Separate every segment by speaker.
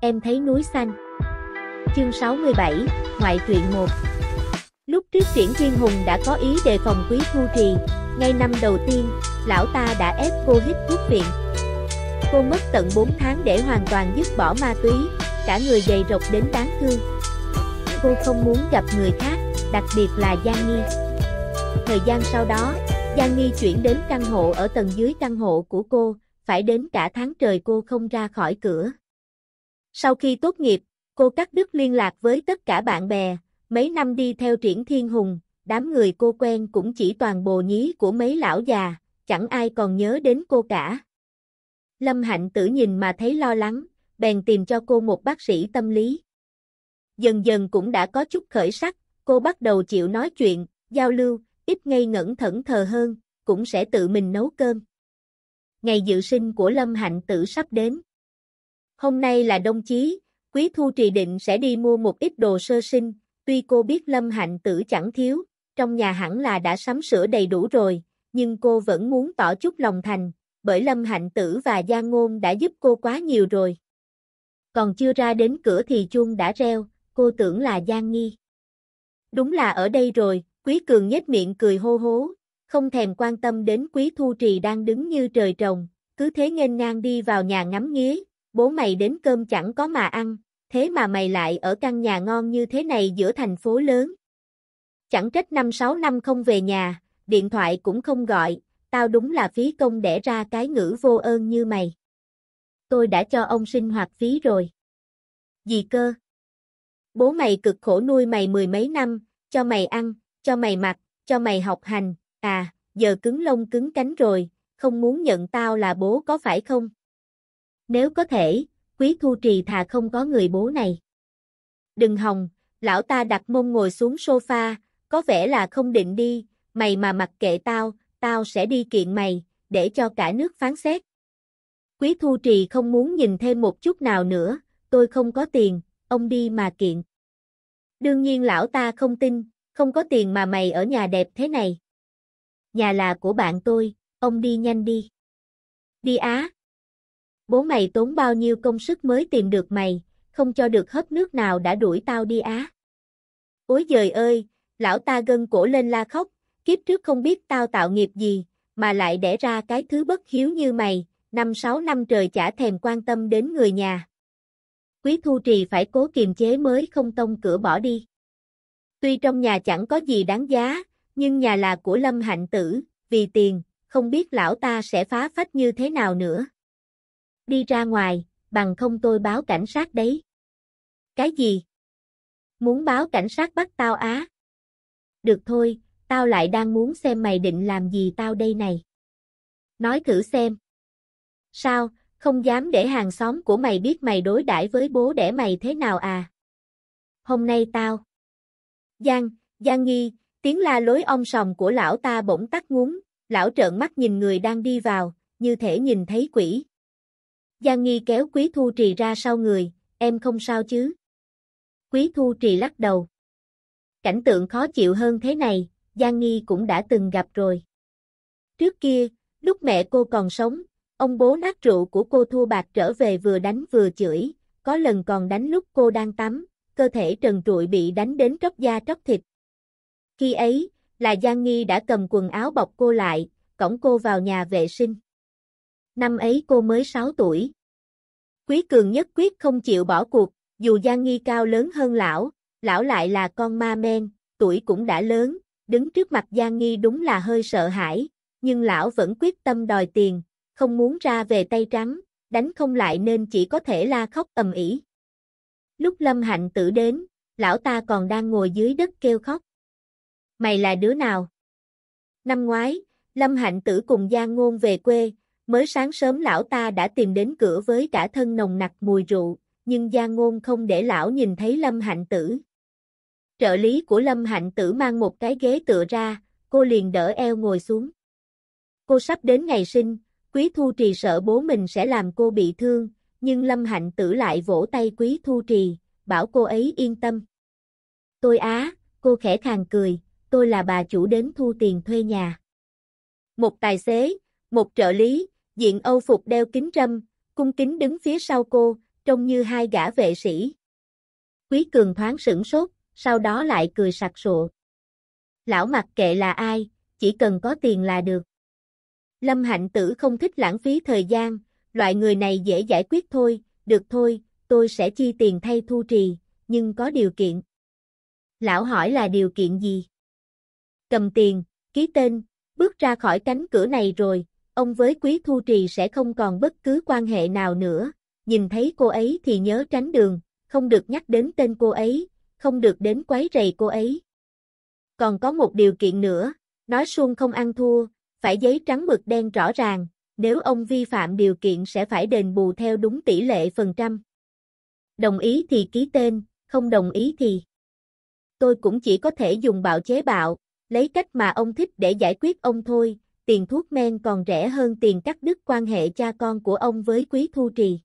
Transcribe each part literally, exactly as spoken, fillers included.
Speaker 1: em thấy núi xanh. Chương sáu mươi bảy, ngoại truyện một. Lúc trước Triển Thiên Hùng đã có ý đề phòng Quý Thu Trì, ngay năm đầu tiên, lão ta đã ép cô hít thuốc viện. Cô mất tận bốn tháng để hoàn toàn dứt bỏ ma túy, cả người gầy rộc đến đáng thương. Cô không muốn gặp người khác, đặc biệt là Giang Nghi. Thời gian sau đó, Giang Nghi chuyển đến căn hộ ở tầng dưới căn hộ của cô, phải đến cả tháng trời cô không ra khỏi cửa. Sau khi tốt nghiệp, cô cắt đứt liên lạc với tất cả bạn bè, mấy năm đi theo Triển Thiên Hùng, đám người cô quen cũng chỉ toàn bồ nhí của mấy lão già, chẳng ai còn nhớ đến cô cả. Lâm Hạnh Tử nhìn mà thấy lo lắng, bèn tìm cho cô một bác sĩ tâm lý. Dần dần cũng đã có chút khởi sắc, cô bắt đầu chịu nói chuyện, giao lưu, ít ngây ngẩn thẫn thờ hơn, cũng sẽ tự mình nấu cơm. Ngày dự sinh của Lâm Hạnh Tử sắp đến. Hôm nay là đông chí, Quý Thu Trì định sẽ đi mua một ít đồ sơ sinh, tuy cô biết Lâm Hạnh Tử chẳng thiếu, trong nhà hẳn là đã sắm sửa đầy đủ rồi, nhưng cô vẫn muốn tỏ chút lòng thành, bởi Lâm Hạnh Tử và Giang Ngôn đã giúp cô quá nhiều rồi. Còn chưa ra đến cửa thì chuông đã reo, cô tưởng là Giang Nghi. Đúng là ở đây rồi, Quý Cường nhếch miệng cười hô hố, không thèm quan tâm đến Quý Thu Trì đang đứng như trời trồng, cứ thế nghênh ngang đi vào nhà ngắm nghía, bố mày đến cơm chẳng có mà ăn, thế mà mày lại ở căn nhà ngon như thế này giữa thành phố lớn. Chẳng trách năm sáu năm không về nhà, điện thoại cũng không gọi, tao đúng là phí công đẻ ra cái ngữ vô ơn như mày. Tôi đã cho ông sinh hoạt phí rồi. Gì cơ? Bố mày cực khổ nuôi mày mười mấy năm, cho mày ăn, cho mày mặc, cho mày học hành, à, giờ cứng lông cứng cánh rồi, không muốn nhận tao là bố có phải không? Nếu có thể, Quý Thu Trì thà không có người bố này. Đừng hòng, lão ta đặt mông ngồi xuống sofa, có vẻ là không định đi, mày mà mặc kệ tao, tao sẽ đi kiện mày, để cho cả nước phán xét. Quý Thu Trì không muốn nhìn thêm một chút nào nữa, tôi không có tiền, ông đi mà kiện. Đương nhiên lão ta không tin, không có tiền mà mày ở nhà đẹp thế này. Nhà là của bạn tôi, ông đi nhanh đi. Đi á. Bố mày tốn bao nhiêu công sức mới tìm được mày, không cho được hớp nước nào đã đuổi tao đi á. Ôi giời ơi, lão ta gân cổ lên la khóc, kiếp trước không biết tao tạo nghiệp gì, mà lại đẻ ra cái thứ bất hiếu như mày, năm sáu năm trời chả thèm quan tâm đến người nhà. Quý Thu Trì phải cố kiềm chế mới không tông cửa bỏ đi. Tuy trong nhà chẳng có gì đáng giá, nhưng nhà là của Lâm Hạnh Tử, vì tiền, không biết lão ta sẽ phá phách như thế nào nữa. Đi ra ngoài, bằng không tôi báo cảnh sát đấy. Cái gì? Muốn báo cảnh sát bắt tao á? Được thôi, tao lại đang muốn xem mày định làm gì tao đây này. Nói thử xem. Sao, không dám để hàng xóm của mày biết mày đối đãi với bố đẻ mày thế nào à? Hôm nay tao. Giang, Giang Nghi, tiếng la lối om sòm của lão ta bỗng tắt ngúm, lão trợn mắt nhìn người đang đi vào, như thể nhìn thấy quỷ. Giang Nghi kéo Quý Thu Trì ra sau người, em không sao chứ? Quý Thu Trì lắc đầu. Cảnh tượng khó chịu hơn thế này, Giang Nghi cũng đã từng gặp rồi. Trước kia, lúc mẹ cô còn sống, ông bố nát rượu của cô thua bạc trở về vừa đánh vừa chửi, có lần còn đánh lúc cô đang tắm, cơ thể trần trụi bị đánh đến tróc da tróc thịt. Khi ấy, là Giang Nghi đã cầm quần áo bọc cô lại, cõng cô vào nhà vệ sinh. Năm ấy cô mới sáu tuổi. Quý Cường nhất quyết không chịu bỏ cuộc, dù Giang Nghi cao lớn hơn lão, lão lại là con ma men, tuổi cũng đã lớn, đứng trước mặt Giang Nghi đúng là hơi sợ hãi, nhưng lão vẫn quyết tâm đòi tiền, không muốn ra về tay trắng, đánh không lại nên chỉ có thể la khóc ầm ĩ. Lúc Lâm Hạnh Tử đến, lão ta còn đang ngồi dưới đất kêu khóc. Mày là đứa nào? Năm ngoái, Lâm Hạnh Tử cùng Giang Ngôn về quê, mới sáng sớm lão ta đã tìm đến cửa với cả thân nồng nặc mùi rượu, nhưng Giang Ngôn không để lão nhìn thấy Lâm Hạnh Tử. Trợ lý của Lâm Hạnh Tử mang một cái ghế tựa ra, cô liền đỡ eo ngồi xuống. Cô sắp đến ngày sinh, Quý Thu Trì sợ bố mình sẽ làm cô bị thương, nhưng Lâm Hạnh Tử lại vỗ tay Quý Thu Trì, bảo cô ấy yên tâm. Tôi á, cô khẽ khàng cười, tôi là bà chủ đến thu tiền thuê nhà. Một tài xế, một trợ lý, diện Âu phục đeo kính râm, cung kính đứng phía sau cô, trông như hai gã vệ sĩ. Quý Cường thoáng sửng sốt, sau đó lại cười sặc sụa. Lão mặc kệ là ai, chỉ cần có tiền là được. Lâm Hạnh Tử không thích lãng phí thời gian, loại người này dễ giải quyết thôi, được thôi, tôi sẽ chi tiền thay Thu Trì, nhưng có điều kiện. Lão hỏi là điều kiện gì? Cầm tiền, ký tên, bước ra khỏi cánh cửa này rồi, ông với Quý Thu Trì sẽ không còn bất cứ quan hệ nào nữa, nhìn thấy cô ấy thì nhớ tránh đường, không được nhắc đến tên cô ấy, không được đến quấy rầy cô ấy. Còn có một điều kiện nữa, nói suông không ăn thua, phải giấy trắng mực đen rõ ràng, nếu ông vi phạm điều kiện sẽ phải đền bù theo đúng tỷ lệ phần trăm. Đồng ý thì ký tên, không đồng ý thì... Tôi cũng chỉ có thể dùng bạo chế bạo, lấy cách mà ông thích để giải quyết ông thôi, tiền thuốc men còn rẻ hơn tiền cắt đứt quan hệ cha con của ông với Quý Thu Trì.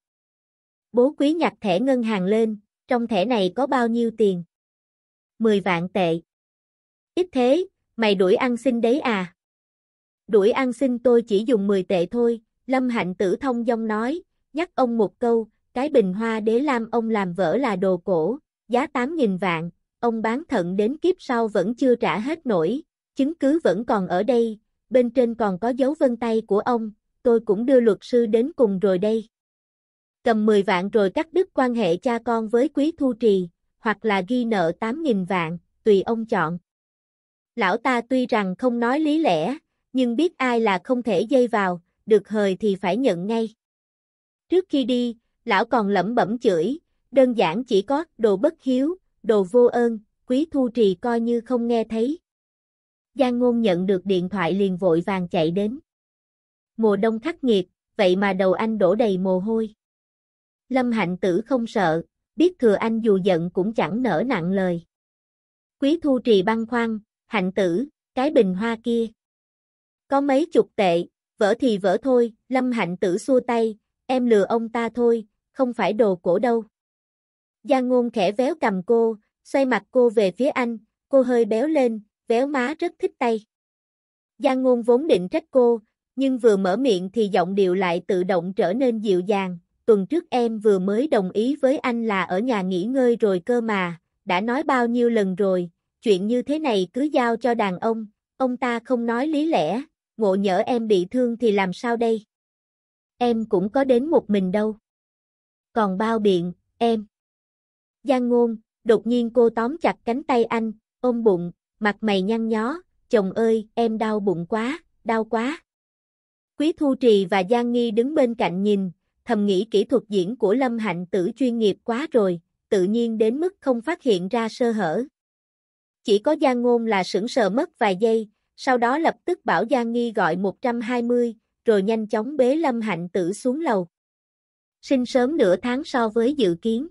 Speaker 1: Bố Quý nhặt thẻ ngân hàng lên, trong thẻ này có bao nhiêu tiền? mười vạn tệ. Ít thế, mày đuổi ăn xin đấy à? Đuổi ăn xin tôi chỉ dùng mười tệ thôi, Lâm Hạnh Tử thông dong nói, nhắc ông một câu, cái bình hoa đế lam ông làm vỡ là đồ cổ, giá tám nghìn vạn, ông bán thận đến kiếp sau vẫn chưa trả hết nổi, chứng cứ vẫn còn ở đây, bên trên còn có dấu vân tay của ông, tôi cũng đưa luật sư đến cùng rồi đây. Cầm mười vạn rồi cắt đứt quan hệ cha con với Quý Thu Trì, hoặc là ghi nợ tám nghìn vạn, tùy ông chọn. Lão ta tuy rằng không nói lý lẽ, nhưng biết ai là không thể dây vào, được hời thì phải nhận ngay. Trước khi đi, lão còn lẩm bẩm chửi, đơn giản chỉ có đồ bất hiếu, đồ vô ơn, Quý Thu Trì coi như không nghe thấy. Giang Ngôn nhận được điện thoại liền vội vàng chạy đến. Mùa đông khắc nghiệt, vậy mà đầu anh đổ đầy mồ hôi. Lâm Hạnh Tử không sợ, biết thừa anh dù giận cũng chẳng nỡ nặng lời. Quý Thu Trì băn khoăn, Hạnh Tử, cái bình hoa kia. Có mấy chục tệ, vỡ thì vỡ thôi, Lâm Hạnh Tử xua tay, em lừa ông ta thôi, không phải đồ cổ đâu. Giang Ngôn khẽ véo cầm cô, xoay mặt cô về phía anh, cô hơi béo lên, véo má rất thích tay. Giang Ngôn vốn định trách cô, nhưng vừa mở miệng thì giọng điệu lại tự động trở nên dịu dàng, tuần trước em vừa mới đồng ý với anh là ở nhà nghỉ ngơi rồi cơ mà, đã nói bao nhiêu lần rồi, chuyện như thế này cứ giao cho đàn ông, ông ta không nói lý lẽ, ngộ nhỡ em bị thương thì làm sao đây? Em cũng có đến một mình đâu. Còn bao biện, em. Giang Ngôn, đột nhiên cô tóm chặt cánh tay anh, ôm bụng, mặt mày nhăn nhó, chồng ơi, em đau bụng quá, đau quá. Quý Thu Trì và Giang Nghi đứng bên cạnh nhìn, thầm nghĩ kỹ thuật diễn của Lâm Hạnh Tử chuyên nghiệp quá rồi, tự nhiên đến mức không phát hiện ra sơ hở. Chỉ có Giang Ngôn là sững sờ mất vài giây, sau đó lập tức bảo Giang Nghi gọi một trăm hai mươi, rồi nhanh chóng bế Lâm Hạnh Tử xuống lầu. Sinh sớm nửa tháng so với dự kiến.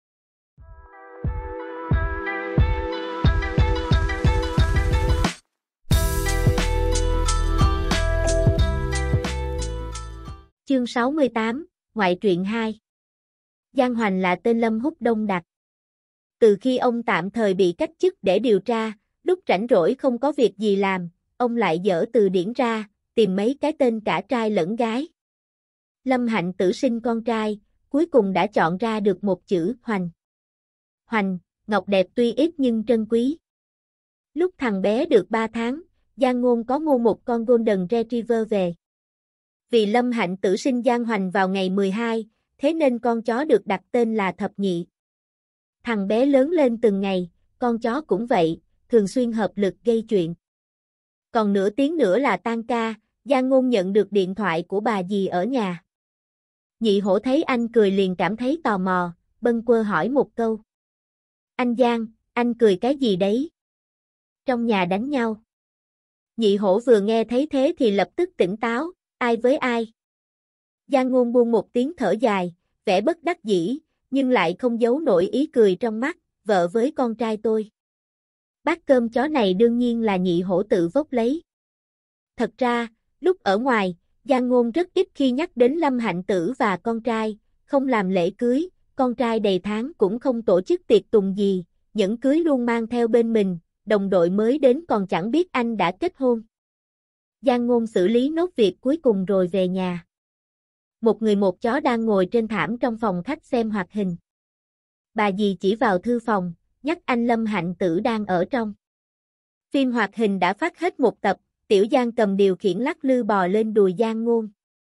Speaker 1: Chương sáu mươi tám, Ngoại truyện hai. Giang Hoành là tên Lâm Húc Đông đặt. Từ khi ông tạm thời bị cách chức để điều tra, lúc rảnh rỗi không có việc gì làm, ông lại dở từ điển ra, tìm mấy cái tên cả trai lẫn gái. Lâm Hạnh Tử sinh con trai, cuối cùng đã chọn ra được một chữ Hoành. Hoành, ngọc đẹp tuy ít nhưng trân quý. Lúc thằng bé được ba tháng, Giang Ngôn có mua một con Golden Retriever về. Vì Lâm Hạnh Tử sinh Giang Hoành vào ngày mười hai, thế nên con chó được đặt tên là Thập Nhị. Thằng bé lớn lên từng ngày, con chó cũng vậy, thường xuyên hợp lực gây chuyện. Còn nửa tiếng nữa là tan ca, Giang Ngôn nhận được điện thoại của bà dì ở nhà. Nhị Hổ thấy anh cười liền cảm thấy tò mò, bâng quơ hỏi một câu. Anh Giang, anh cười cái gì đấy? Trong nhà đánh nhau. Nhị Hổ vừa nghe thấy thế thì lập tức tỉnh táo, ai với ai? Giang Ngôn buông một tiếng thở dài, vẻ bất đắc dĩ, nhưng lại không giấu nổi ý cười trong mắt, vợ với con trai tôi. Bát cơm chó này đương nhiên là Nhị Hổ tự vốc lấy. Thật ra, lúc ở ngoài, Giang Ngôn rất ít khi nhắc đến Lâm Hạnh Tử và con trai, không làm lễ cưới, con trai đầy tháng cũng không tổ chức tiệc tùng gì, nhẫn cưới luôn mang theo bên mình, đồng đội mới đến còn chẳng biết anh đã kết hôn. Giang Ngôn xử lý nốt việc cuối cùng rồi về nhà. một người một chó đang ngồi trên thảm trong phòng khách xem hoạt hình. Bà dì chỉ vào thư phòng, nhắc anh Lâm Hạnh Tử đang ở trong. Phim hoạt hình đã phát hết một tập, Tiểu Giang cầm điều khiển lắc lư bò lên đùi Giang Ngôn.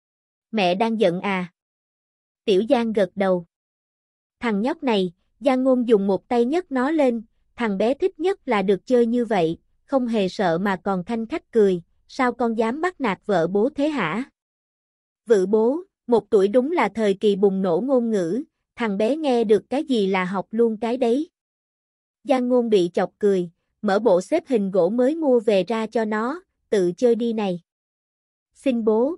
Speaker 1: Mẹ đang giận à? Tiểu Giang gật đầu. Thằng nhóc này, Giang Ngôn dùng một tay nhấc nó lên, thằng bé thích nhất là được chơi như vậy, không hề sợ mà còn khanh khách cười, sao con dám bắt nạt vợ bố thế hả? Vợ bố, một tuổi đúng là thời kỳ bùng nổ ngôn ngữ, thằng bé nghe được cái gì là học luôn cái đấy. Giang Ngôn bị chọc cười, mở bộ xếp hình gỗ mới mua về ra cho nó, tự chơi đi này. Xin bố.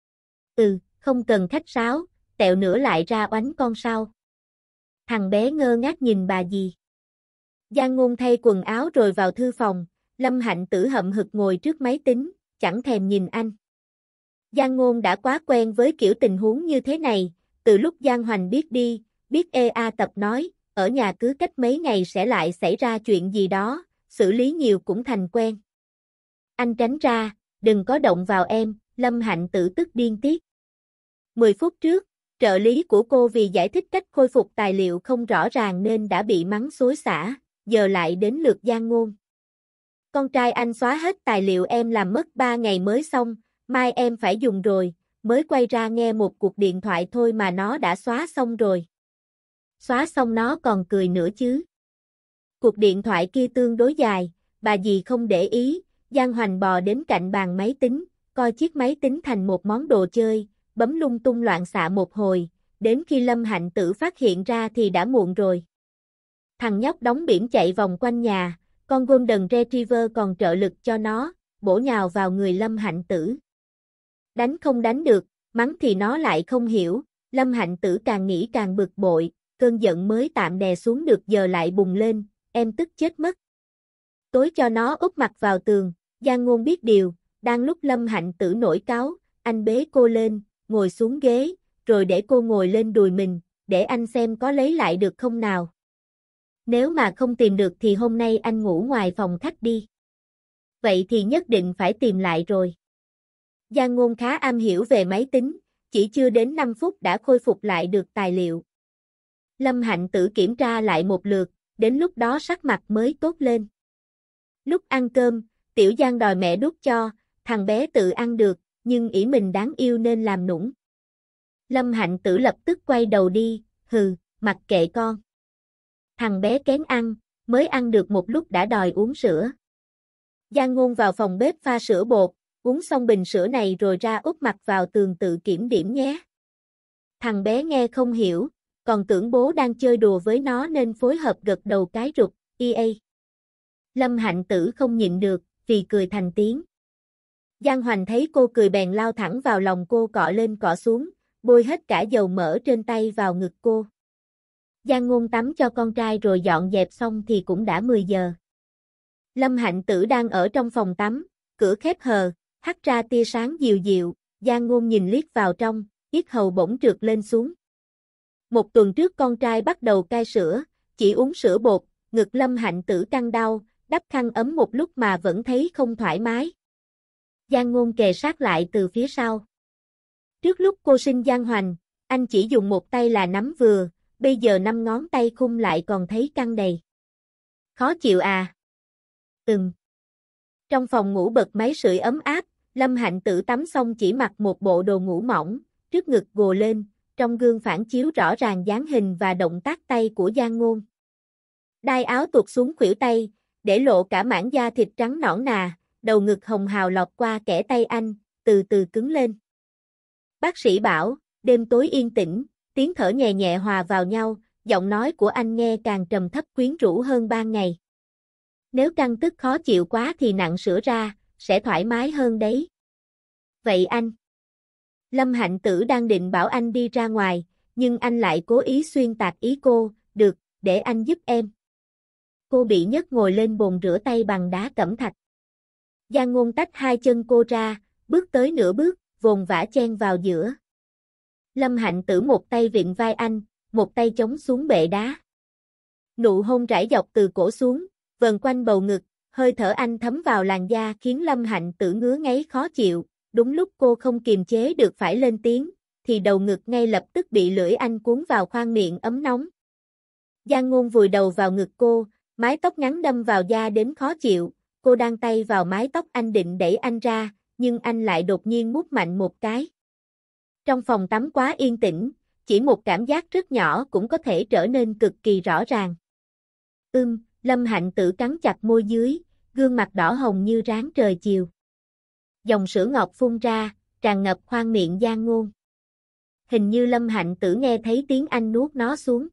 Speaker 1: Ừ, không cần khách sáo, tẹo nữa lại ra oánh con sao. Thằng bé ngơ ngác nhìn bà dì. Giang Ngôn thay quần áo rồi vào thư phòng, Lâm Hạnh Tử hậm hực ngồi trước máy tính, chẳng thèm nhìn anh. Giang Ngôn đã quá quen với kiểu tình huống như thế này, từ lúc Giang Hoành biết đi, biết e a tập nói, ở nhà cứ cách mấy ngày sẽ lại xảy ra chuyện gì đó, xử lý nhiều cũng thành quen. Anh tránh ra, đừng có động vào em, Lâm Hạnh Tử tức điên tiết. mười phút trước, trợ lý của cô vì giải thích cách khôi phục tài liệu không rõ ràng nên đã bị mắng xối xả, giờ lại đến lượt Giang Ngôn. Con trai anh xóa hết tài liệu em làm mất ba ngày mới xong, mai em phải dùng rồi, mới quay ra nghe một cuộc điện thoại thôi mà nó đã xóa xong rồi. Xóa xong nó còn cười nữa chứ. Cuộc điện thoại kia tương đối dài, bà dì không để ý, Giang Hoành bò đến cạnh bàn máy tính, coi chiếc máy tính thành một món đồ chơi, bấm lung tung loạn xạ một hồi, đến khi Lâm Hạnh Tử phát hiện ra thì đã muộn rồi. Thằng nhóc đóng biển chạy vòng quanh nhà, con Golden Retriever còn trợ lực cho nó, bổ nhào vào người Lâm Hạnh Tử. Đánh không đánh được, mắng thì nó lại không hiểu, Lâm Hạnh Tử càng nghĩ càng bực bội, cơn giận mới tạm đè xuống được giờ lại bùng lên, em tức chết mất. Tối cho nó úp mặt vào tường, Giang Ngôn biết điều, đang lúc Lâm Hạnh Tử nổi cáu, anh bế cô lên, ngồi xuống ghế, rồi để cô ngồi lên đùi mình, để anh xem có lấy lại được không nào. Nếu mà không tìm được thì hôm nay anh ngủ ngoài phòng khách đi. Vậy thì nhất định phải tìm lại rồi. Giang Ngôn khá am hiểu về máy tính, chỉ chưa đến năm phút đã khôi phục lại được tài liệu. Lâm Hạnh Tử kiểm tra lại một lượt, đến lúc đó sắc mặt mới tốt lên. Lúc ăn cơm, Tiểu Giang đòi mẹ đút cho, thằng bé tự ăn được, nhưng ỷ mình đáng yêu nên làm nũng. Lâm Hạnh Tử lập tức quay đầu đi, hừ, mặc kệ con. Thằng bé kén ăn, mới ăn được một lúc đã đòi uống sữa. Giang Ngôn vào phòng bếp pha sữa bột, uống xong bình sữa này rồi ra úp mặt vào tường tự kiểm điểm nhé. Thằng bé nghe không hiểu, còn tưởng bố đang chơi đùa với nó nên phối hợp gật đầu cái rụt, i a. Lâm Hạnh Tử không nhịn được, vì cười thành tiếng. Giang Hoành thấy cô cười bèn lao thẳng vào lòng cô cọ lên cọ xuống, bôi hết cả dầu mỡ trên tay vào ngực cô. Giang Ngôn tắm cho con trai rồi dọn dẹp xong thì cũng đã mười giờ. Lâm Hạnh Tử đang ở trong phòng tắm, cửa khép hờ, hắt ra tia sáng dịu dịu, Giang Ngôn nhìn liếc vào trong, yết hầu bỗng trượt lên xuống. Một tuần trước con trai bắt đầu cai sữa, chỉ uống sữa bột, ngực Lâm Hạnh Tử căng đau, đắp khăn ấm một lúc mà vẫn thấy không thoải mái. Giang Ngôn kề sát lại từ phía sau. Trước lúc cô sinh Giang Hoành, anh chỉ dùng một tay là nắm vừa, bây giờ năm ngón tay khung lại còn thấy căng đầy. Khó chịu à? Ừm. Trong phòng ngủ bật máy sưởi ấm áp, Lâm Hạnh Tử tắm xong chỉ mặc một bộ đồ ngủ mỏng, trước ngực gồ lên, trong gương phản chiếu rõ ràng dáng hình và động tác tay của Giang Ngôn. Đai áo tuột xuống khuỷu tay, để lộ cả mảng da thịt trắng nõn nà, đầu ngực hồng hào lọt qua kẽ tay anh, từ từ cứng lên. Bác sĩ bảo, đêm tối yên tĩnh, tiếng thở nhẹ nhẹ hòa vào nhau, giọng nói của anh nghe càng trầm thấp quyến rũ hơn ban ngày. Nếu căng tức khó chịu quá thì nặng sữa ra, sẽ thoải mái hơn đấy. Vậy anh? Lâm Hạnh Tử đang định bảo anh đi ra ngoài, nhưng anh lại cố ý xuyên tạc ý cô, được, để anh giúp em. Cô bị nhấc ngồi lên bồn rửa tay bằng đá cẩm thạch. Giang Ngôn tách hai chân cô ra, bước tới nửa bước, vồn vã chen vào giữa. Lâm Hạnh Tử một tay vịn vai anh, một tay chống xuống bệ đá. Nụ hôn rải dọc từ cổ xuống, vần quanh bầu ngực, hơi thở anh thấm vào làn da khiến Lâm Hạnh Tử ngứa ngáy khó chịu, đúng lúc cô không kiềm chế được phải lên tiếng, thì đầu ngực ngay lập tức bị lưỡi anh cuốn vào khoang miệng ấm nóng. Giang Ngôn vùi đầu vào ngực cô, mái tóc ngắn đâm vào da đến khó chịu, cô đang tay vào mái tóc anh định đẩy anh ra, nhưng anh lại đột nhiên mút mạnh một cái. Trong phòng tắm quá yên tĩnh, chỉ một cảm giác rất nhỏ cũng có thể trở nên cực kỳ rõ ràng. Ưm, Lâm Hạnh Tử cắn chặt môi dưới, gương mặt đỏ hồng như ráng trời chiều. Dòng sữa ngọt phun ra, tràn ngập khoang miệng Giang Ngôn. Hình như Lâm Hạnh Tử nghe thấy tiếng anh nuốt nó xuống.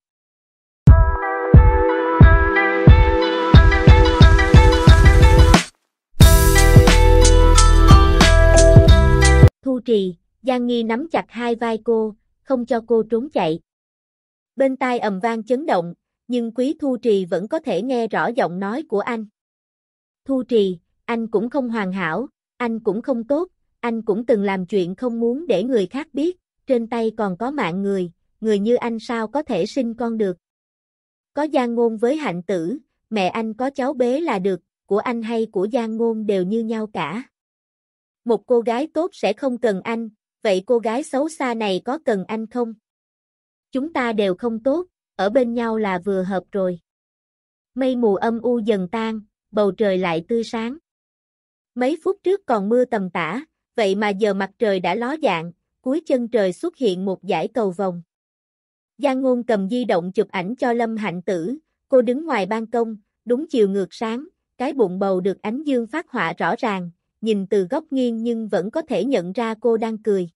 Speaker 1: Thu Trì, Giang Nghi nắm chặt hai vai cô, không cho cô trốn chạy. Bên tai ầm vang chấn động, nhưng Quý Thu Trì vẫn có thể nghe rõ giọng nói của anh. Thu Trì, anh cũng không hoàn hảo, anh cũng không tốt, anh cũng từng làm chuyện không muốn để người khác biết, trên tay còn có mạng người, người như anh sao có thể sinh con được. Có Giang Ngôn với Hạnh Tử, mẹ anh có cháu bế là được, của anh hay của Giang Ngôn đều như nhau cả. Một cô gái tốt sẽ không cần anh, vậy cô gái xấu xa này có cần anh không? Chúng ta đều không tốt, ở bên nhau là vừa hợp rồi. Mây mù âm u dần tan, bầu trời lại tươi sáng. Mấy phút trước còn mưa tầm tã, vậy mà giờ mặt trời đã ló dạng, cuối chân trời xuất hiện một dải cầu vồng. Giang Ngôn cầm di động chụp ảnh cho Lâm Hạnh Tử, cô đứng ngoài ban công, đúng chiều ngược sáng, cái bụng bầu được ánh dương phát họa rõ ràng, nhìn từ góc nghiêng nhưng vẫn có thể nhận ra cô đang cười.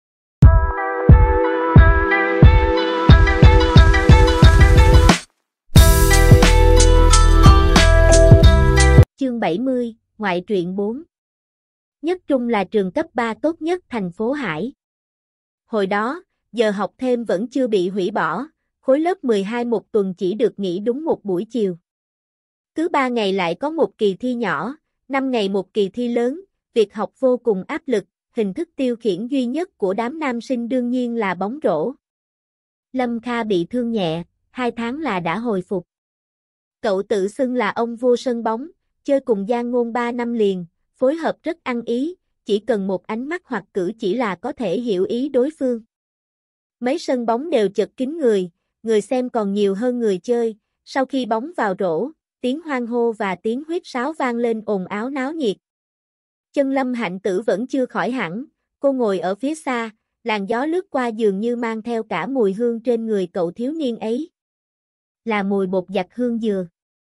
Speaker 1: Chương bảy mươi, Ngoại truyện bốn. Nhất Trung là trường cấp ba tốt nhất thành phố Hải. Hồi đó, giờ học thêm vẫn chưa bị hủy bỏ, khối lớp mười hai một tuần chỉ được nghỉ đúng một buổi chiều. Cứ ba ngày lại có một kỳ thi nhỏ, năm ngày một kỳ thi lớn, việc học vô cùng áp lực, hình thức tiêu khiển duy nhất của đám nam sinh đương nhiên là bóng rổ. Lâm Kha bị thương nhẹ, hai tháng là đã hồi phục. Cậu tự xưng là ông vua sân bóng, chơi cùng Giang Ngôn ba năm liền, phối hợp rất ăn ý, chỉ cần một ánh mắt hoặc cử chỉ là có thể hiểu ý đối phương. Mấy sân bóng đều chật kín người, người xem còn nhiều hơn người chơi, sau khi bóng vào rổ, tiếng hoan hô và tiếng huýt sáo vang lên ồn ào náo nhiệt. Chân Lâm Hạnh Tử vẫn chưa khỏi hẳn, cô ngồi ở phía xa, làn gió lướt qua dường như mang theo cả mùi hương trên người cậu thiếu niên ấy. Là mùi bột giặt hương dừa.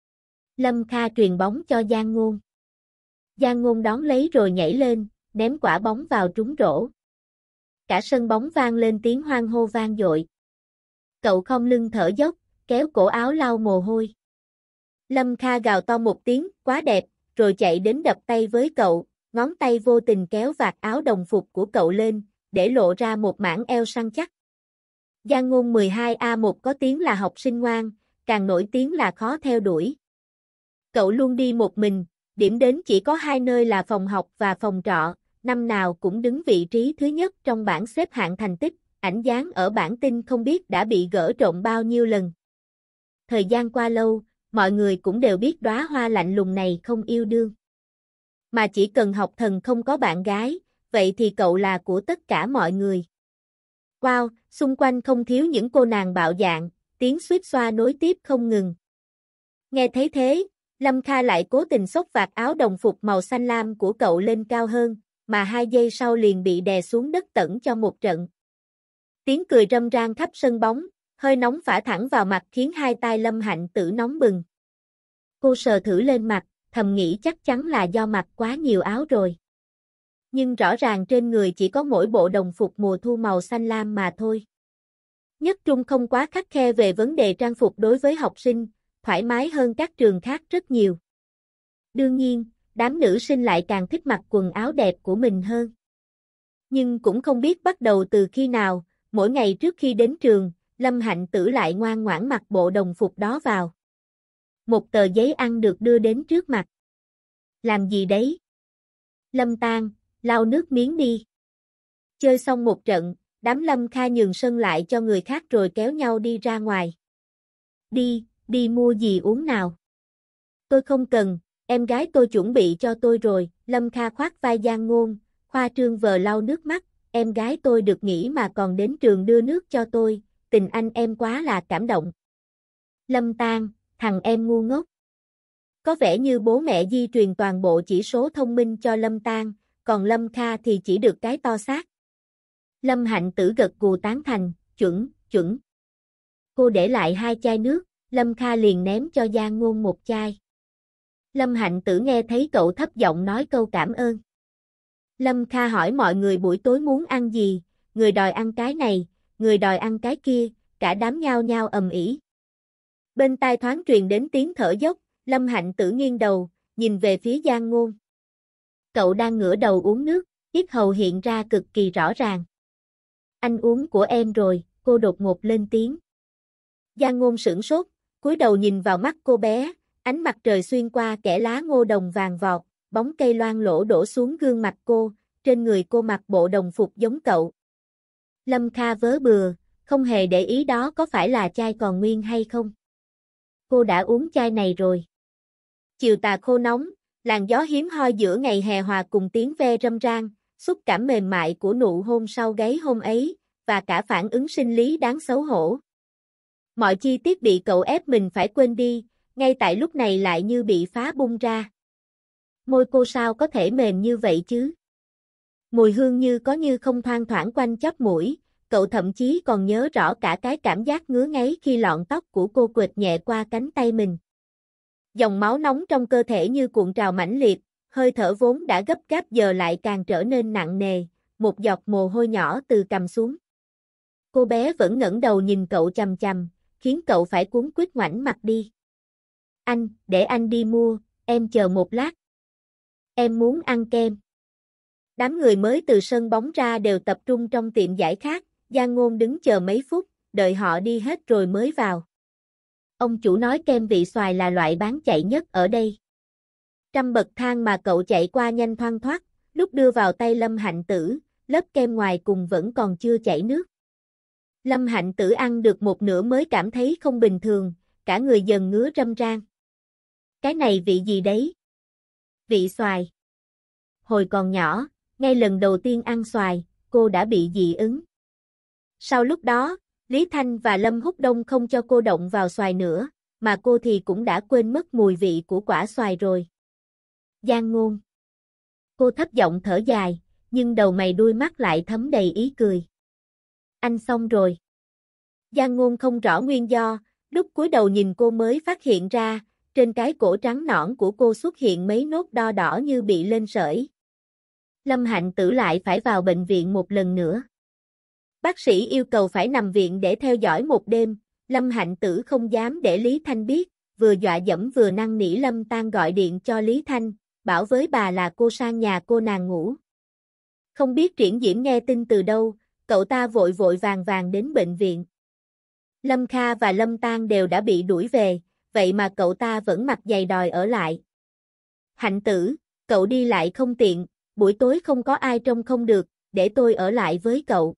Speaker 1: Lâm Kha truyền bóng cho Giang Ngôn. Giang Ngôn đón lấy rồi nhảy lên, ném quả bóng vào trúng rổ. Cả sân bóng vang lên tiếng hoan hô vang dội. Cậu khom lưng thở dốc, kéo cổ áo lau mồ hôi. Lâm Kha gào to một tiếng, quá đẹp, rồi chạy đến đập tay với cậu, ngón tay vô tình kéo vạt áo đồng phục của cậu lên, để lộ ra một mảng eo săn chắc. Giang Ngôn mười hai A một có tiếng là học sinh ngoan, càng nổi tiếng là khó theo đuổi. Cậu luôn đi một mình, điểm đến chỉ có hai nơi là phòng học và phòng trọ, năm nào cũng đứng vị trí thứ nhất trong bảng xếp hạng thành tích, ảnh dán ở bảng tin không biết đã bị gỡ trộm bao nhiêu lần. Thời gian qua lâu, mọi người cũng đều biết đóa hoa lạnh lùng này không yêu đương. Mà chỉ cần học thần không có bạn gái, vậy thì cậu là của tất cả mọi người. Wow, xung quanh không thiếu những cô nàng bạo dạn, tiếng xuýt xoa nối tiếp không ngừng. Nghe thấy thế, Lâm Kha lại cố tình xốc vạt áo đồng phục màu xanh lam của cậu lên cao hơn, mà hai giây sau liền bị đè xuống đất tẩn cho một trận. Tiếng cười râm ran khắp sân bóng, hơi nóng phả thẳng vào mặt khiến hai tai Lâm Hạnh Tử nóng bừng. Cô sờ thử lên mặt, thầm nghĩ chắc chắn là do mặc quá nhiều áo rồi. Nhưng rõ ràng trên người chỉ có mỗi bộ đồng phục mùa thu màu xanh lam mà thôi. Nhất Trung không quá khắt khe về vấn đề trang phục đối với học sinh, thoải mái hơn các trường khác rất nhiều. Đương nhiên, đám nữ sinh lại càng thích mặc quần áo đẹp của mình hơn. Nhưng cũng không biết bắt đầu từ khi nào, mỗi ngày trước khi đến trường, Lâm Hạnh Tử lại ngoan ngoãn mặc bộ đồng phục đó vào. Một tờ giấy ăn được đưa đến trước mặt. Làm gì đấy? Lâm Tan, lau nước miếng đi. Chơi xong một trận, đám Lâm Kha nhường sân lại cho người khác rồi kéo nhau đi ra ngoài. Đi, đi mua gì uống nào? Tôi không cần, em gái tôi chuẩn bị cho tôi rồi. Lâm Kha khoác vai Giang Ngôn, khoa trương vờ lau nước mắt, em gái tôi được nghỉ mà còn đến trường đưa nước cho tôi, tình anh em quá là cảm động. Lâm Tang, thằng em ngu ngốc. Có vẻ như bố mẹ di truyền toàn bộ chỉ số thông minh cho Lâm Tang, còn Lâm Kha thì chỉ được cái to xác. Lâm Hạnh Tử gật gù tán thành, chuẩn, chuẩn. Cô để lại hai chai nước, Lâm Kha liền ném cho Giang Ngôn một chai. Lâm Hạnh Tử nghe thấy cậu thấp giọng nói câu cảm ơn. Lâm Kha hỏi mọi người buổi tối muốn ăn gì, người đòi ăn cái này, người đòi ăn cái kia, cả đám nhao nhao ầm ĩ. Bên tai thoáng truyền đến tiếng thở dốc, Lâm Hạnh Tử nghiêng đầu, nhìn về phía Giang Ngôn. Cậu đang ngửa đầu uống nước, yết hầu hiện ra cực kỳ rõ ràng. Anh uống của em rồi, cô đột ngột lên tiếng. Giang Ngôn sửng sốt, cúi đầu nhìn vào mắt cô bé, ánh mặt trời xuyên qua kẽ lá ngô đồng vàng vọt, bóng cây loang lỗ đổ xuống gương mặt cô, trên người cô mặc bộ đồng phục giống cậu. Lâm Kha vớ bừa, không hề để ý đó có phải là chai còn nguyên hay không. Cô đã uống chai này rồi. Chiều tà khô nóng, làn gió hiếm hoi giữa ngày hè hòa cùng tiếng ve râm ran, xúc cảm mềm mại của nụ hôn sau gáy hôm ấy, và cả phản ứng sinh lý đáng xấu hổ. Mọi chi tiết bị cậu ép mình phải quên đi, ngay tại lúc này lại như bị phá bung ra. Môi cô sao có thể mềm như vậy chứ? Mùi hương như có như không thoang thoảng quanh chóp mũi, cậu thậm chí còn nhớ rõ cả cái cảm giác ngứa ngáy khi lọn tóc của cô quệt nhẹ qua cánh tay mình. Dòng máu nóng trong cơ thể như cuộn trào mãnh liệt, hơi thở vốn đã gấp gáp giờ lại càng trở nên nặng nề, một giọt mồ hôi nhỏ từ cằm xuống. Cô bé vẫn ngẩng đầu nhìn cậu chằm chằm, khiến cậu phải cuống quýt ngoảnh mặt đi. Anh, để anh đi mua, em chờ một lát. Em muốn ăn kem. Đám người mới từ sân bóng ra đều tập trung trong tiệm giải khát, Giang Ngôn đứng chờ mấy phút, đợi họ đi hết rồi mới vào. Ông chủ nói kem vị xoài là loại bán chạy nhất ở đây. Trăm bậc thang mà cậu chạy qua nhanh thoăn thoắt, lúc đưa vào tay Lâm Hạnh Tử, lớp kem ngoài cùng vẫn còn chưa chảy nước. Lâm Hạnh Tử ăn được một nửa mới cảm thấy không bình thường, cả người dần ngứa râm ran. Cái này vị gì đấy? Vị xoài. Hồi còn nhỏ, ngay lần đầu tiên ăn xoài, cô đã bị dị ứng. Sau lúc đó, Lý Thanh và Lâm Húc Đông không cho cô động vào xoài nữa, mà cô thì cũng đã quên mất mùi vị của quả xoài rồi. Giang Ngôn. Cô thấp giọng thở dài, nhưng đầu mày đuôi mắt lại thấm đầy ý cười. Anh xong rồi. Giang Ngôn không rõ nguyên do, lúc cúi đầu nhìn cô mới phát hiện ra, trên cái cổ trắng nõn của cô xuất hiện mấy nốt đo đỏ như bị lên sởi. Lâm Hạnh Tử lại phải vào bệnh viện một lần nữa. Bác sĩ yêu cầu phải nằm viện để theo dõi một đêm, Lâm Hạnh Tử không dám để Lý Thanh biết, vừa dọa dẫm vừa năn nỉ Lâm Tang gọi điện cho Lý Thanh, bảo với bà là cô sang nhà cô nàng ngủ. Không biết Triển Diễm nghe tin từ đâu, cậu ta vội vội vàng vàng đến bệnh viện. Lâm Kha và Lâm Tang đều đã bị đuổi về, vậy mà cậu ta vẫn mặt dày đòi ở lại. Hạnh Tử, cậu đi lại không tiện, buổi tối không có ai trông không được, để tôi ở lại với cậu.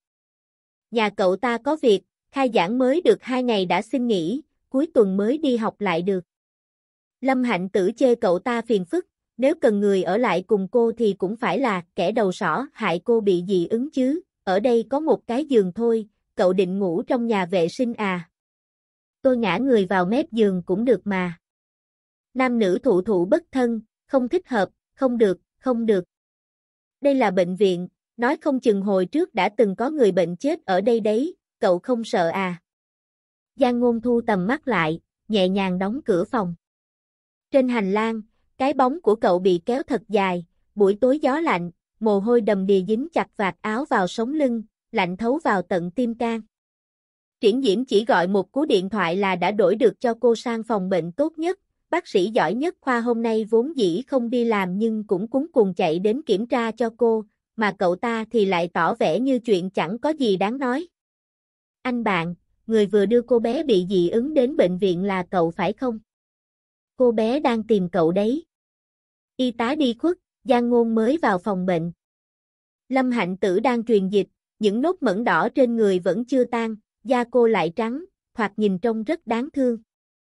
Speaker 1: Nhà cậu ta có việc, khai giảng mới được hai ngày đã xin nghỉ, cuối tuần mới đi học lại được. Lâm Hạnh Tử chê cậu ta phiền phức, nếu cần người ở lại cùng cô thì cũng phải là kẻ đầu sỏ hại cô bị dị ứng chứ, ở đây có một cái giường thôi, cậu định ngủ trong nhà vệ sinh à? Tôi ngã người vào mép giường cũng được mà. Nam nữ thụ thụ bất thân, không thích hợp, không được, không được. Đây là bệnh viện, nói không chừng hồi trước đã từng có người bệnh chết ở đây đấy, cậu không sợ à? Giang Ngôn thu tầm mắt lại, nhẹ nhàng đóng cửa phòng. Trên hành lang, cái bóng của cậu bị kéo thật dài, buổi tối gió lạnh, mồ hôi đầm đìa dính chặt vạt áo vào sống lưng, lạnh thấu vào tận tim can. Triển Diễm chỉ gọi một cú điện thoại là đã đổi được cho cô sang phòng bệnh tốt nhất, bác sĩ giỏi nhất khoa hôm nay vốn dĩ không đi làm nhưng cũng cuống cuồng chạy đến kiểm tra cho cô, mà cậu ta thì lại tỏ vẻ như chuyện chẳng có gì đáng nói. Anh bạn, người vừa đưa cô bé bị dị ứng đến bệnh viện là cậu phải không? Cô bé đang tìm cậu đấy. Y tá đi khuất, Giang Ngôn mới vào phòng bệnh. Lâm Hạnh Tử đang truyền dịch, những nốt mẩn đỏ trên người vẫn chưa tan, da cô lại trắng, thoạt nhìn trông rất đáng thương.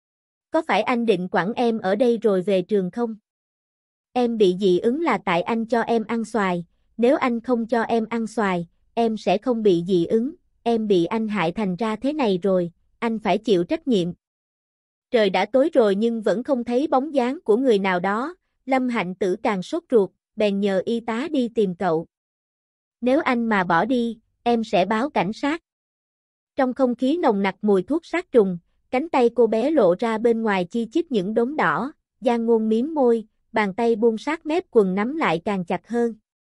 Speaker 1: Có phải anh định quẳng em ở đây rồi về trường không? Em bị dị ứng là tại anh cho em ăn xoài, nếu anh không cho em ăn xoài, em sẽ không bị dị ứng, em bị anh hại thành ra thế này rồi, anh phải chịu trách nhiệm. Trời đã tối rồi nhưng vẫn không thấy bóng dáng của người nào đó, Lâm Hạnh Tử càng sốt ruột, bèn nhờ y tá đi tìm cậu. Nếu anh mà bỏ đi, em sẽ báo cảnh sát. Trong không khí nồng nặc mùi thuốc sát trùng, cánh tay cô bé lộ ra bên ngoài chi chít những đốm đỏ, Giang Ngôn mím môi, bàn tay buông sát mép quần nắm lại càng chặt hơn.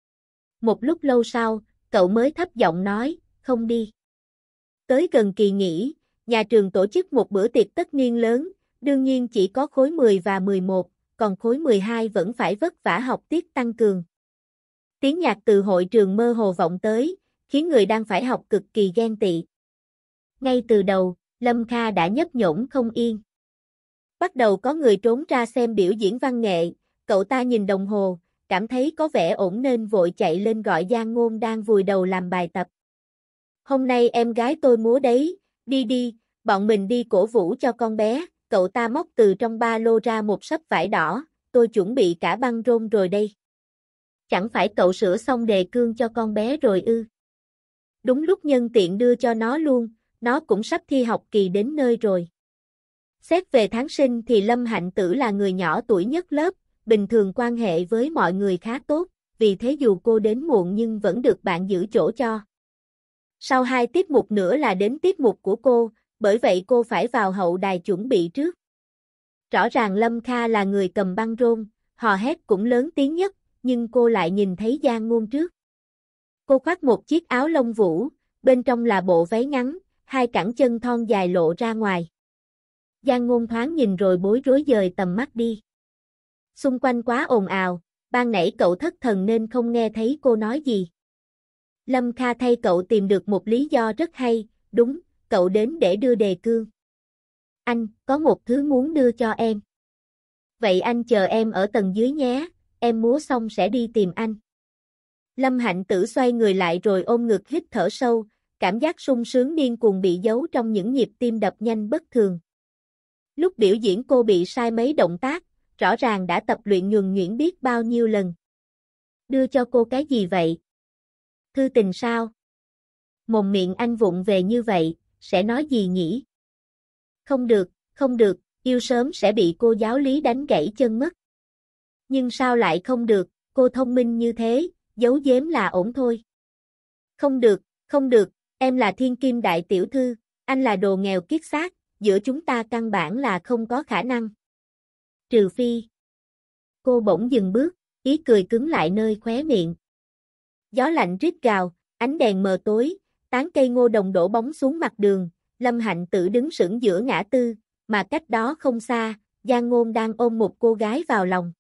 Speaker 1: Một lúc lâu sau, cậu mới thấp giọng nói, không đi. Tới gần kỳ nghỉ, nhà trường tổ chức một bữa tiệc tất niên lớn, đương nhiên chỉ có khối mười và mười một, còn khối mười hai vẫn phải vất vả học tiết tăng cường. Tiếng nhạc từ hội trường mơ hồ vọng tới, khiến người đang phải học cực kỳ ghen tị. Ngay từ đầu, Lâm Kha đã nhấp nhổm không yên. Bắt đầu có người trốn ra xem biểu diễn văn nghệ, cậu ta nhìn đồng hồ, cảm thấy có vẻ ổn nên vội chạy lên gọi Giang Ngôn đang vùi đầu làm bài tập. Hôm nay em gái tôi múa đấy, đi đi, bọn mình đi cổ vũ cho con bé, cậu ta móc từ trong ba lô ra một sấp vải đỏ, tôi chuẩn bị cả băng rôn rồi đây. Chẳng phải cậu sửa xong đề cương cho con bé rồi ư? Đúng lúc nhân tiện đưa cho nó luôn, nó cũng sắp thi học kỳ đến nơi rồi. Xét về tháng sinh thì Lâm Hạnh Tử là người nhỏ tuổi nhất lớp, bình thường quan hệ với mọi người khá tốt, vì thế dù cô đến muộn nhưng vẫn được bạn giữ chỗ cho. Sau hai tiết mục nữa là đến tiết mục của cô, bởi vậy cô phải vào hậu đài chuẩn bị trước. Rõ ràng Lâm Kha là người cầm băng rôn, hò hét cũng lớn tiếng nhất, nhưng cô lại nhìn thấy Giang Ngôn trước. Cô khoác một chiếc áo lông vũ, bên trong là bộ váy ngắn, hai cẳng chân thon dài lộ ra ngoài. Giang Ngôn thoáng nhìn rồi bối rối dời tầm mắt đi. Xung quanh quá ồn ào, ban nãy cậu thất thần nên không nghe thấy cô nói gì. Lâm Kha thay cậu tìm được một lý do rất hay, đúng, cậu đến để đưa đề cương. Anh, có một thứ muốn đưa cho em. Vậy anh chờ em ở tầng dưới nhé, em múa xong sẽ đi tìm anh. Lâm Hạnh Tử xoay người lại rồi ôm ngực hít thở sâu, cảm giác sung sướng điên cuồng bị giấu trong những nhịp tim đập nhanh bất thường. Lúc biểu diễn cô bị sai mấy động tác, rõ ràng đã tập luyện nhuần nhuyễn biết bao nhiêu lần. Đưa cho cô cái gì vậy? Thư tình sao? Mồm miệng anh vụng về như vậy, sẽ nói gì nhỉ? Không được, không được, yêu sớm sẽ bị cô giáo lý đánh gãy chân mất. Nhưng sao lại không được, cô thông minh như thế, giấu giếm là ổn thôi. Không được, không được, em là thiên kim đại tiểu thư, anh là đồ nghèo kiết xác, giữa chúng ta căn bản là không có khả năng. Trừ phi. Cô bỗng dừng bước, ý cười cứng lại nơi khóe miệng. Gió lạnh rít gào, ánh đèn mờ tối, tán cây ngô đồng đổ bóng xuống mặt đường, Lâm Hạnh Tử đứng sững giữa ngã tư, mà cách đó không xa, Giang Ngôn đang ôm một cô gái vào lòng.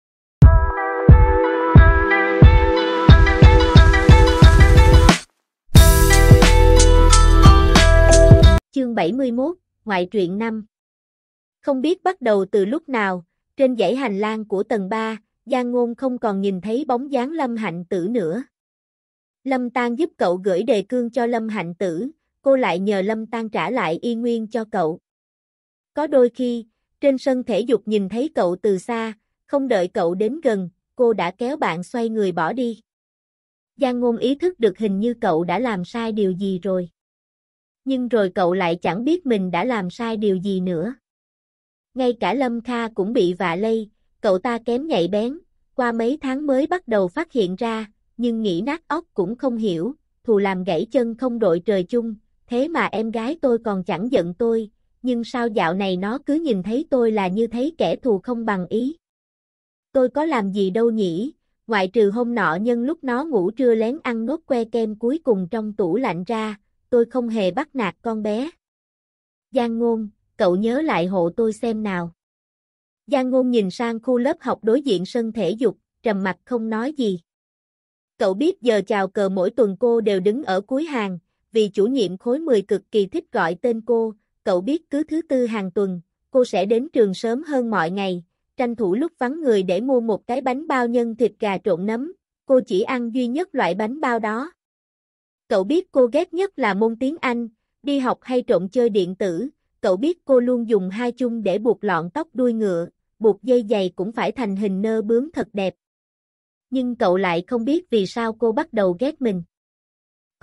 Speaker 1: Chương bảy mươi mốt, Ngoại truyện năm. Không biết bắt đầu từ lúc nào, trên dãy hành lang của tầng ba, Giang Ngôn không còn nhìn thấy bóng dáng Lâm Hạnh Tử nữa. Lâm Tan giúp cậu gửi đề cương cho Lâm Hạnh Tử, cô lại nhờ Lâm Tan trả lại y nguyên cho cậu. Có đôi khi, trên sân thể dục nhìn thấy cậu từ xa, không đợi cậu đến gần, cô đã kéo bạn xoay người bỏ đi. Giang Ngôn ý thức được hình như cậu đã làm sai điều gì rồi. Nhưng rồi cậu lại chẳng biết mình đã làm sai điều gì nữa. Ngay cả Lâm Kha cũng bị vạ lây, cậu ta kém nhạy bén, qua mấy tháng mới bắt đầu phát hiện ra, nhưng nghĩ nát óc cũng không hiểu, thù làm gãy chân không đội trời chung, thế mà em gái tôi còn chẳng giận tôi, nhưng sao dạo này nó cứ nhìn thấy tôi là như thấy kẻ thù không bằng ý. Tôi có làm gì đâu nhỉ, ngoại trừ hôm nọ nhân lúc nó ngủ trưa lén ăn nốt que kem cuối cùng trong tủ lạnh ra, tôi không hề bắt nạt con bé. Giang Ngôn, cậu nhớ lại hộ tôi xem nào. Giang Ngôn nhìn sang khu lớp học đối diện sân thể dục, trầm mặc không nói gì. Cậu biết giờ chào cờ mỗi tuần cô đều đứng ở cuối hàng, vì chủ nhiệm khối mười cực kỳ thích gọi tên cô, cậu biết cứ thứ tư hàng tuần, cô sẽ đến trường sớm hơn mọi ngày, tranh thủ lúc vắng người để mua một cái bánh bao nhân thịt gà trộn nấm, cô chỉ ăn duy nhất loại bánh bao đó. Cậu biết cô ghét nhất là môn tiếng Anh, đi học hay trộn chơi điện tử, cậu biết cô luôn dùng hai chung để buộc lọn tóc đuôi ngựa, buộc dây giày cũng phải thành hình nơ bướm thật đẹp. Nhưng cậu lại không biết vì sao cô bắt đầu ghét mình.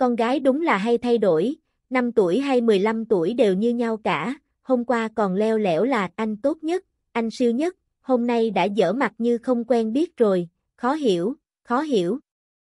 Speaker 1: con gái đúng là hay thay đổi, năm tuổi hay mười lăm tuổi đều như nhau cả, hôm qua còn leo lẻo là anh tốt nhất, anh siêu nhất, hôm nay đã dở mặt như không quen biết rồi, khó hiểu, khó hiểu.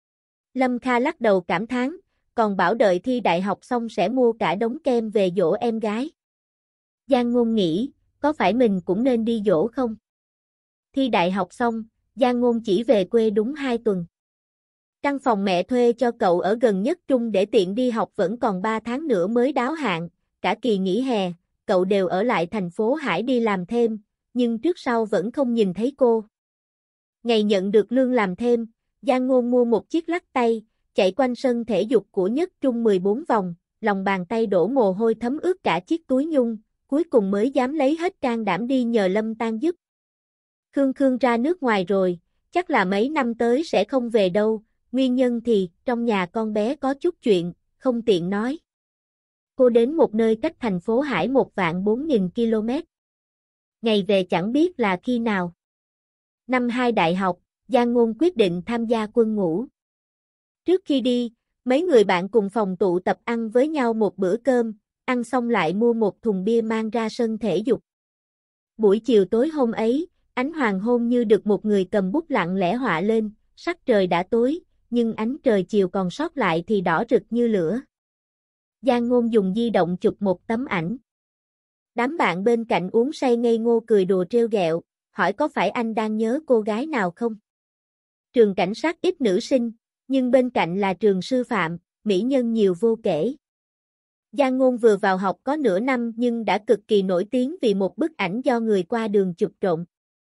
Speaker 1: Lâm Kha lắc đầu cảm thán, còn bảo đợi thi đại học xong sẽ mua cả đống kem về dỗ em gái. Giang Ngôn nghĩ, có phải mình cũng nên đi dỗ không? Thi đại học xong, Giang Ngôn chỉ về quê đúng hai tuần. Căn phòng mẹ thuê cho cậu ở gần nhất Trung để tiện đi học vẫn còn ba tháng nữa mới đáo hạn, cả kỳ nghỉ hè, cậu đều ở lại thành phố Hải đi làm thêm, nhưng trước sau vẫn không nhìn thấy cô. Ngày nhận được lương làm thêm, Giang Ngôn mua một chiếc lắc tay, chạy quanh sân thể dục của Nhất Trung mười bốn vòng, lòng bàn tay đổ mồ hôi thấm ướt cả chiếc túi nhung, cuối cùng mới dám lấy hết can đảm đi nhờ Lâm Tan giúp. Khương Khương ra nước ngoài rồi, chắc là mấy năm tới sẽ không về đâu, nguyên nhân thì trong nhà con bé có chút chuyện, không tiện nói. Cô đến một nơi cách thành phố Hải một vạn bốn nghìn ki lô mét. Ngày về chẳng biết là khi nào. Năm hai đại học, Giang Ngôn quyết định tham gia quân ngũ. Trước khi đi, mấy người bạn cùng phòng tụ tập ăn với nhau một bữa cơm, ăn xong lại mua một thùng bia mang ra sân thể dục. Buổi chiều tối hôm ấy, ánh hoàng hôn như được một người cầm bút lặng lẽ họa lên, sắc trời đã tối, nhưng ánh trời chiều còn sót lại thì đỏ rực như lửa. Giang Ngôn dùng di động chụp một tấm ảnh. Đám bạn bên cạnh uống say ngây ngô cười đùa trêu ghẹo, hỏi có phải anh đang nhớ cô gái nào không? Trường cảnh sát ít nữ sinh, nhưng bên cạnh là trường sư phạm, mỹ nhân nhiều vô kể. Giang Ngôn vừa vào học có nửa năm nhưng đã cực kỳ nổi tiếng vì một bức ảnh do người qua đường chụp trộm.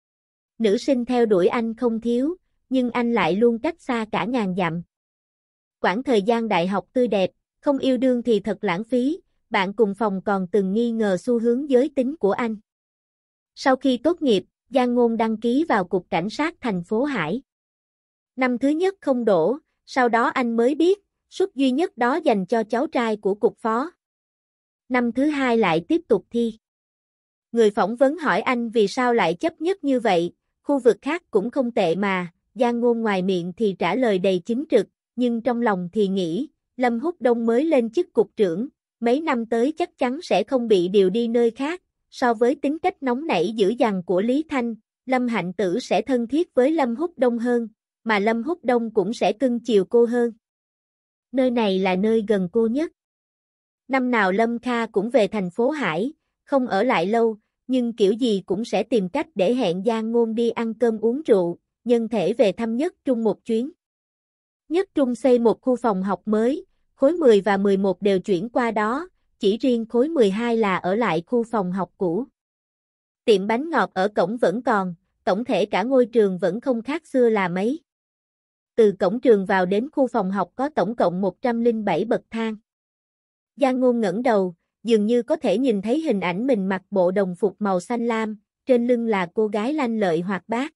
Speaker 1: Nữ sinh theo đuổi anh không thiếu, nhưng anh lại luôn cách xa cả ngàn dặm. Quãng thời gian đại học tươi đẹp, không yêu đương thì thật lãng phí, bạn cùng phòng còn từng nghi ngờ xu hướng giới tính của anh. Sau khi tốt nghiệp, Giang Ngôn đăng ký vào Cục Cảnh sát thành phố Hải. Năm thứ nhất không đỗ, sau đó anh mới biết, suất duy nhất đó dành cho cháu trai của cục phó. Năm thứ hai lại tiếp tục thi. Người phỏng vấn hỏi anh vì sao lại chấp nhất như vậy, khu vực khác cũng không tệ mà, Giang Ngôn ngoài miệng thì trả lời đầy chính trực, nhưng trong lòng thì nghĩ, Lâm Húc Đông mới lên chức cục trưởng, mấy năm tới chắc chắn sẽ không bị điều đi nơi khác, so với tính cách nóng nảy dữ dằn của Lý Thanh, Lâm Hạnh Tử sẽ thân thiết với Lâm Húc Đông hơn, mà Lâm Húc Đông cũng sẽ cưng chiều cô hơn. Nơi này là nơi gần cô nhất. Năm nào Lâm Kha cũng về thành phố Hải, không ở lại lâu, nhưng kiểu gì cũng sẽ tìm cách để hẹn Giang Ngôn đi ăn cơm uống rượu, nhân thể về thăm Nhất Trung một chuyến. Nhất Trung xây một khu phòng học mới, khối mười và mười một đều chuyển qua đó, chỉ riêng khối mười hai là ở lại khu phòng học cũ. Tiệm bánh ngọt ở cổng vẫn còn, tổng thể cả ngôi trường vẫn không khác xưa là mấy. Từ cổng trường vào đến khu phòng học có tổng cộng một trăm lẻ bảy bậc thang. Giang Ngôn ngẩng đầu, dường như có thể nhìn thấy hình ảnh mình mặc bộ đồng phục màu xanh lam, trên lưng là cô gái lanh lợi hoạt bát.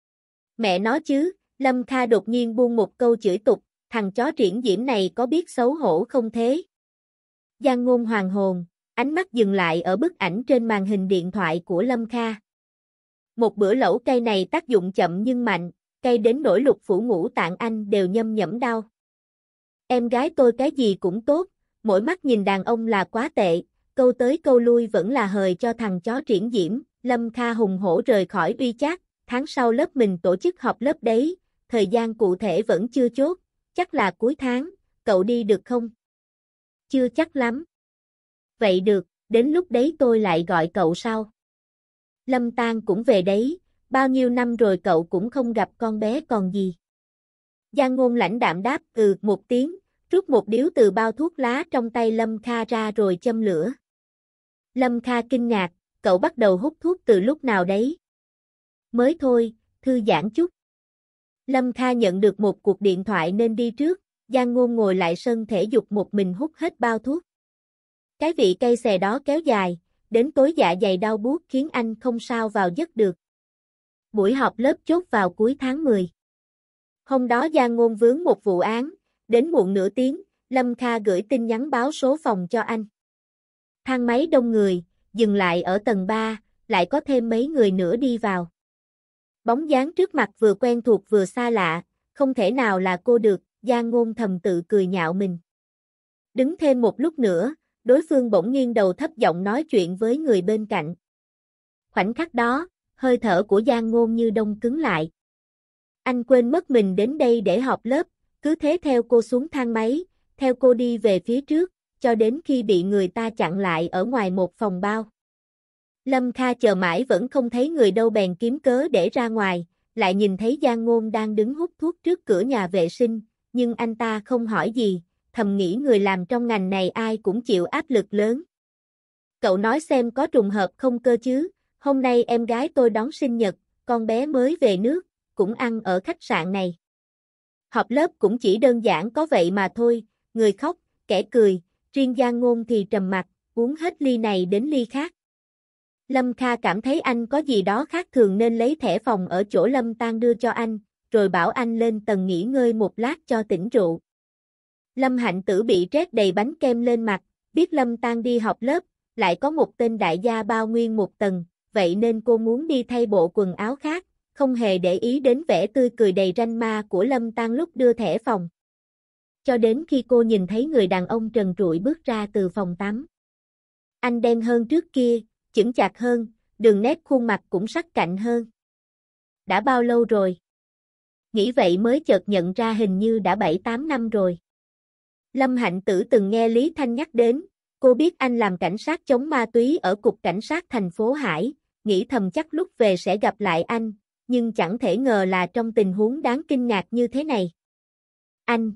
Speaker 1: Mẹ nó chứ, Lâm Kha đột nhiên buông một câu chửi tục, thằng chó triển diễm này có biết xấu hổ không thế? Giang Ngôn hoàng hồn, ánh mắt dừng lại ở bức ảnh trên màn hình điện thoại của Lâm Kha. Một bữa lẩu cay này tác dụng chậm nhưng mạnh, cay đến nỗi lục phủ ngũ tạng anh đều nhâm nhẫm đau. Em gái tôi cái gì cũng tốt, mỗi mắt nhìn đàn ông là quá tệ, câu tới câu lui vẫn là hời cho thằng chó triển diễm. Lâm Kha hùng hổ rời khỏi uy chat, tháng sau lớp mình tổ chức họp lớp đấy, thời gian cụ thể vẫn chưa chốt, chắc là cuối tháng, cậu đi được không? Chưa chắc lắm. Vậy được, đến lúc đấy tôi lại gọi cậu sau. Lâm Tan cũng về đấy, bao nhiêu năm rồi cậu cũng không gặp con bé còn gì. Giang Ngôn lãnh đạm đáp ừ một tiếng, rút một điếu từ bao thuốc lá trong tay Lâm Kha ra rồi châm lửa. Lâm Kha kinh ngạc, cậu bắt đầu hút thuốc từ lúc nào đấy? Mới thôi, thư giãn chút. Lâm Kha nhận được một cuộc điện thoại nên đi trước, Giang Ngôn ngồi lại sân thể dục một mình hút hết bao thuốc. Cái vị cay xè đó kéo dài, đến tối dạ dày đau buốt khiến anh không sao vào giấc được. Buổi họp lớp chốt vào cuối tháng mười. Hôm đó Giang Ngôn vướng một vụ án, đến muộn nửa tiếng, Lâm Kha gửi tin nhắn báo số phòng cho anh. Thang máy đông người, dừng lại ở tầng ba, lại có thêm mấy người nữa đi vào. Bóng dáng trước mặt vừa quen thuộc vừa xa lạ, không thể nào là cô được, Giang Ngôn thầm tự cười nhạo mình. Đứng thêm một lúc nữa, đối phương bỗng nghiêng đầu thấp giọng nói chuyện với người bên cạnh. Khoảnh khắc đó, hơi thở của Giang Ngôn như đông cứng lại. Anh quên mất mình đến đây để họp lớp, cứ thế theo cô xuống thang máy, theo cô đi về phía trước, cho đến khi bị người ta chặn lại ở ngoài một phòng bao. Lâm Kha chờ mãi vẫn không thấy người đâu bèn kiếm cớ để ra ngoài, lại nhìn thấy Giang Ngôn đang đứng hút thuốc trước cửa nhà vệ sinh, nhưng anh ta không hỏi gì, thầm nghĩ người làm trong ngành này ai cũng chịu áp lực lớn. Cậu nói xem có trùng hợp không cơ chứ, hôm nay em gái tôi đón sinh nhật, con bé mới về nước, cũng ăn ở khách sạn này. Họp lớp cũng chỉ đơn giản có vậy mà thôi, người khóc, kẻ cười, riêng Giang Ngôn thì trầm mặc, uống hết ly này đến ly khác. Lâm Kha cảm thấy anh có gì đó khác thường nên lấy thẻ phòng ở chỗ Lâm Tan đưa cho anh, rồi bảo anh lên tầng nghỉ ngơi một lát cho tỉnh rượu. Lâm Hạnh Tử bị trét đầy bánh kem lên mặt, biết Lâm Tan đi họp lớp, lại có một tên đại gia bao nguyên một tầng, vậy nên cô muốn đi thay bộ quần áo khác, không hề để ý đến vẻ tươi cười đầy ranh ma của Lâm Tan lúc đưa thẻ phòng. Cho đến khi cô nhìn thấy người đàn ông trần trụi bước ra từ phòng tắm. Anh đen hơn trước kia, chững chạc hơn, đường nét khuôn mặt cũng sắc cạnh hơn. Đã bao lâu rồi? Nghĩ vậy mới chợt nhận ra hình như đã bảy tám năm rồi. Lâm Hạnh Tử từng nghe Lý Thanh nhắc đến, cô biết anh làm cảnh sát chống ma túy ở cục cảnh sát thành phố Hải, nghĩ thầm chắc lúc về sẽ gặp lại anh, nhưng chẳng thể ngờ là trong tình huống đáng kinh ngạc như thế này. Anh!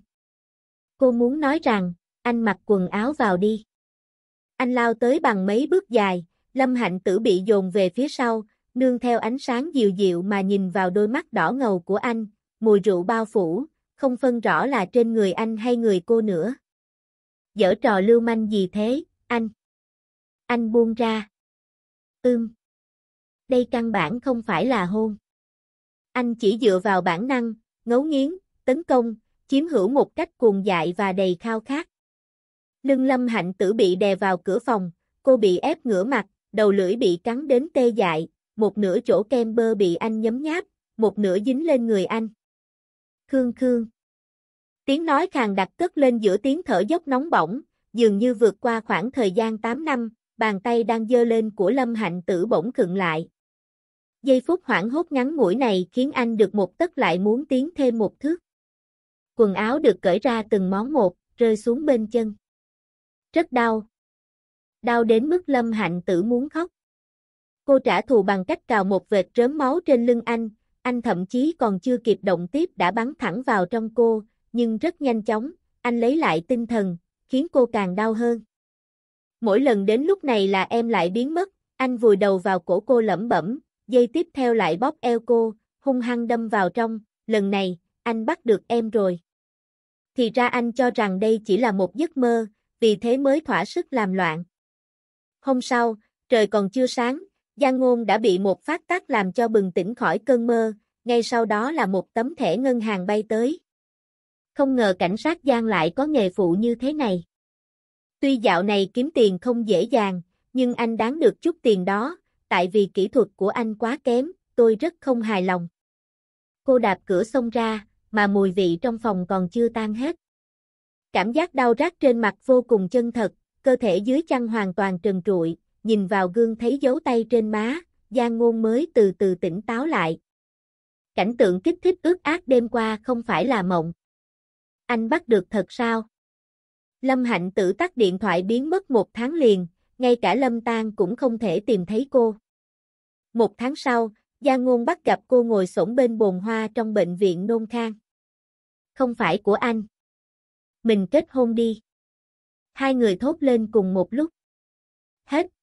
Speaker 1: Cô muốn nói rằng, anh mặc quần áo vào đi. Anh lao tới bằng mấy bước dài, Lâm Hạnh Tử bị dồn về phía sau, nương theo ánh sáng dịu dịu mà nhìn vào đôi mắt đỏ ngầu của anh, mùi rượu bao phủ, không phân rõ là trên người anh hay người cô nữa. Giở trò lưu manh gì thế, anh? Anh buông ra. Ưm. Đây căn bản không phải là hôn. Anh chỉ dựa vào bản năng, ngấu nghiến, tấn công, chiếm hữu một cách cuồng dại và đầy khao khát. Lưng Lâm Hạnh Tử bị đè vào cửa phòng, cô bị ép ngửa mặt, đầu lưỡi bị cắn đến tê dại, một nửa chỗ kem bơ bị anh nhấm nháp, một nửa dính lên người anh. Khương khương. Tiếng nói khàn đặc cất lên giữa tiếng thở dốc nóng bỏng, dường như vượt qua khoảng thời gian tám năm, bàn tay đang giơ lên của Lâm Hạnh Tử bỗng khựng lại. Giây phút hoảng hốt ngắn ngủi này khiến anh được một tấc lại muốn tiến thêm một thước. Quần áo được cởi ra từng món một, rơi xuống bên chân. Rất đau. Đau đến mức Lâm Hạnh Tử muốn khóc. Cô trả thù bằng cách cào một vệt rớm máu trên lưng anh, anh thậm chí còn chưa kịp động tiếp đã bắn thẳng vào trong cô, nhưng rất nhanh chóng, anh lấy lại tinh thần, khiến cô càng đau hơn. Mỗi lần đến lúc này là em lại biến mất, anh vùi đầu vào cổ cô lẩm bẩm, giây tiếp theo lại bóp eo cô, hung hăng đâm vào trong, lần này, anh bắt được em rồi. Thì ra anh cho rằng đây chỉ là một giấc mơ, vì thế mới thỏa sức làm loạn. Hôm sau, trời còn chưa sáng, Giang Ngôn đã bị một phát tát làm cho bừng tỉnh khỏi cơn mơ, ngay sau đó là một tấm thẻ ngân hàng bay tới. Không ngờ cảnh sát Giang lại có nghề phụ như thế này. Tuy dạo này kiếm tiền không dễ dàng, nhưng anh đáng được chút tiền đó, tại vì kỹ thuật của anh quá kém, tôi rất không hài lòng. Cô đạp cửa xông ra, mà mùi vị trong phòng còn chưa tan hết. Cảm giác đau rát trên mặt vô cùng chân thật, cơ thể dưới chăn hoàn toàn trần trụi, nhìn vào gương thấy dấu tay trên má, Giang Ngôn mới từ từ tỉnh táo lại. Cảnh tượng kích thích ướt át đêm qua không phải là mộng. Anh bắt được thật sao? Lâm Hạnh Tử tắt điện thoại biến mất một tháng liền, ngay cả Lâm Tan cũng không thể tìm thấy cô. Một tháng sau, Giang Ngôn bắt gặp cô ngồi xổm bên bồn hoa trong bệnh viện nôn khan. Không phải của anh. Mình kết hôn đi. Hai người thốt lên cùng một lúc. Hết.